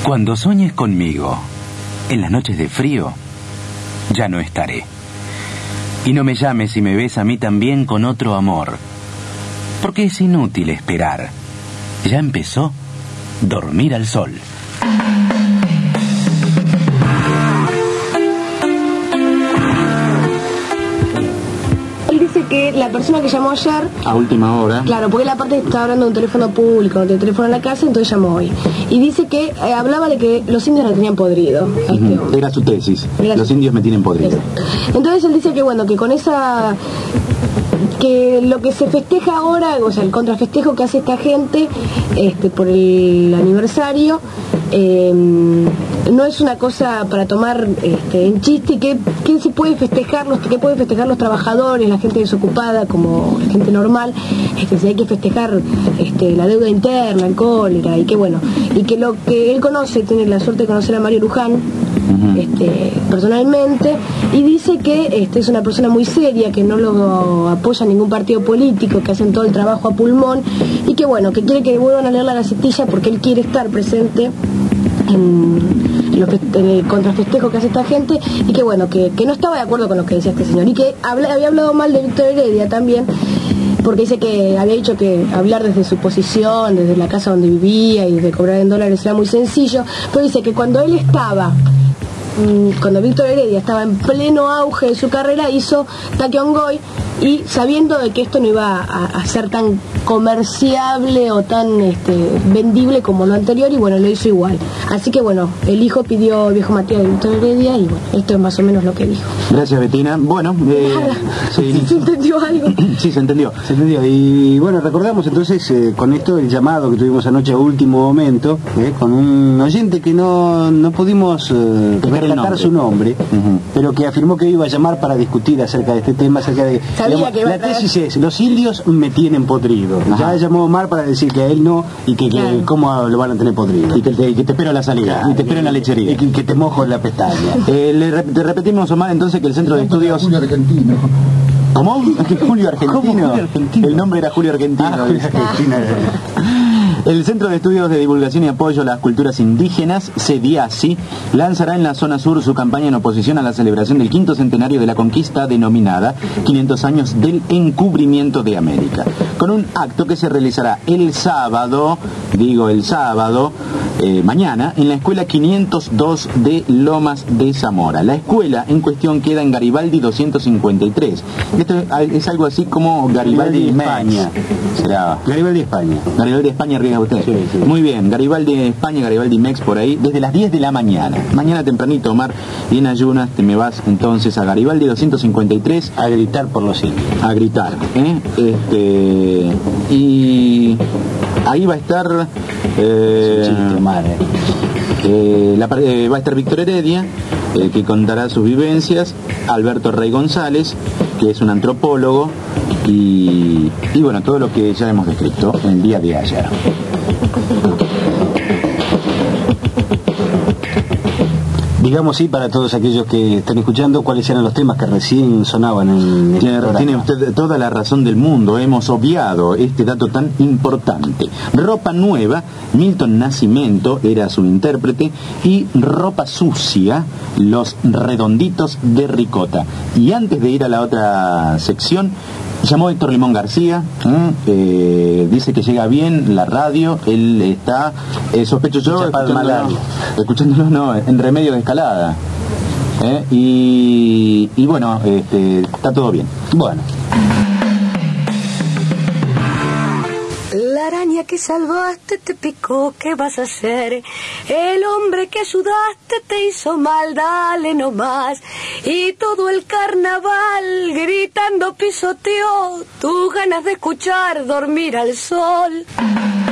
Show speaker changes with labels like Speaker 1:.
Speaker 1: Cuando sueñes conmigo, en las noches de frío, ya no estaré. Y no me llames si me ves a mí también con otro amor, porque es inútil esperar. Ya empezó Dormir al Sol.
Speaker 2: Él dice que la persona que llamó ayer...
Speaker 3: A última hora.
Speaker 2: Claro, porque él aparte estaba hablando de un teléfono público, de teléfono en la casa, entonces llamó hoy. Y dice que hablaba de que los indios lo tenían podrido.
Speaker 3: Era su tesis. Los indios me tienen podrido.
Speaker 2: Entonces él dice que bueno, que con esa... que lo que se festeja ahora, o sea, el contrafestejo que hace esta gente por el aniversario, no es una cosa para tomar en chiste, que se puede festejar, que pueden festejar los trabajadores, la gente desocupada, como la gente normal, si hay que festejar la deuda interna, el cólera, y que bueno, y que lo que él conoce, tiene la suerte de conocer a Mario Luján, personalmente, y dice que es una persona muy seria, que no lo apoya ningún partido político, que hacen todo el trabajo a pulmón, y que bueno, que quiere que vuelvan a leer la Gacetilla porque él quiere estar presente en el contrafestejo que hace esta gente, y que bueno, que no estaba de acuerdo con lo que decía este señor, y que había hablado mal de Víctor Heredia también, porque dice que había dicho que hablar desde su posición, desde la casa donde vivía y desde cobrar en dólares era muy sencillo, pero dice que cuando Víctor Heredia estaba en pleno auge de su carrera, hizo Taquiongoy, y sabiendo de que esto no iba a ser tan comerciable o tan vendible como lo anterior, y bueno, lo hizo igual. Así que bueno, el hijo pidió Viejo Matías de Víctor Heredia, y bueno, esto es más o menos lo que dijo.
Speaker 3: Gracias, Betina. Bueno,
Speaker 2: ¿Se entendió algo?
Speaker 3: Sí, se entendió. Y bueno, recordamos entonces con esto el llamado que tuvimos anoche a último momento, con un oyente que no pudimos rescatar su nombre, pero que afirmó que iba a llamar para discutir acerca de este tema, acerca de... la tesis es, los indios me tienen podrido. Ya llamó Omar para decir que a él no, y que cómo lo van a tener podrido. Y que te espero en la salida, y te espero en la lechería. Y que te mojo en la pestaña. Te repetimos, Omar, entonces que el Centro de Estudios...
Speaker 4: Julio Argentino.
Speaker 3: ¿Cómo? Julio Argentino.
Speaker 4: Julio Argentino.
Speaker 3: El nombre era Julio Argentino. El Centro de Estudios de Divulgación y Apoyo a las Culturas Indígenas, CEDIACI, lanzará en la zona sur su campaña en oposición a la celebración del 5º centenario de la conquista, denominada 500 años del encubrimiento de América, con un acto que se realizará el sábado, mañana, en la escuela 502 de Lomas de Zamora. La escuela en cuestión queda en Garibaldi 253. Esto es algo así como Garibaldi España. Será
Speaker 4: Garibaldi España.
Speaker 3: Garibaldi España, arriba usted.
Speaker 4: Sí.
Speaker 3: Muy bien, Garibaldi España, Garibaldi Mex, por ahí, desde las 10 de la mañana. Mañana tempranito, Omar, y en ayunas te me vas entonces a Garibaldi 253
Speaker 4: a gritar por los indios.
Speaker 3: A gritar, y ahí va a estar va a estar Víctor Heredia, que contará sus vivencias, Alberto Rey González, que es un antropólogo, y bueno, todo lo que ya hemos descrito en el día de ayer.
Speaker 4: Digamos para todos aquellos que están escuchando, cuáles eran los temas que recién sonaban en
Speaker 3: Tiene usted toda la razón del mundo. Hemos obviado este dato tan importante. Ropa Nueva, Milton Nascimento era su intérprete, y Ropa Sucia, Los Redonditos de Ricota. Y antes de ir a la otra sección, llamó Héctor Limón García, dice que llega bien la radio, él está, sospecho yo, escuchándolo en Remedio de Escalada, y bueno, está todo bien.
Speaker 4: Bueno.
Speaker 5: La araña que salvaste te picó, ¿qué vas a hacer? El hombre que ayudaste te hizo mal, dale nomás. Y todo el carnaval gritando pisoteó tus ganas de escuchar Dormir al Sol.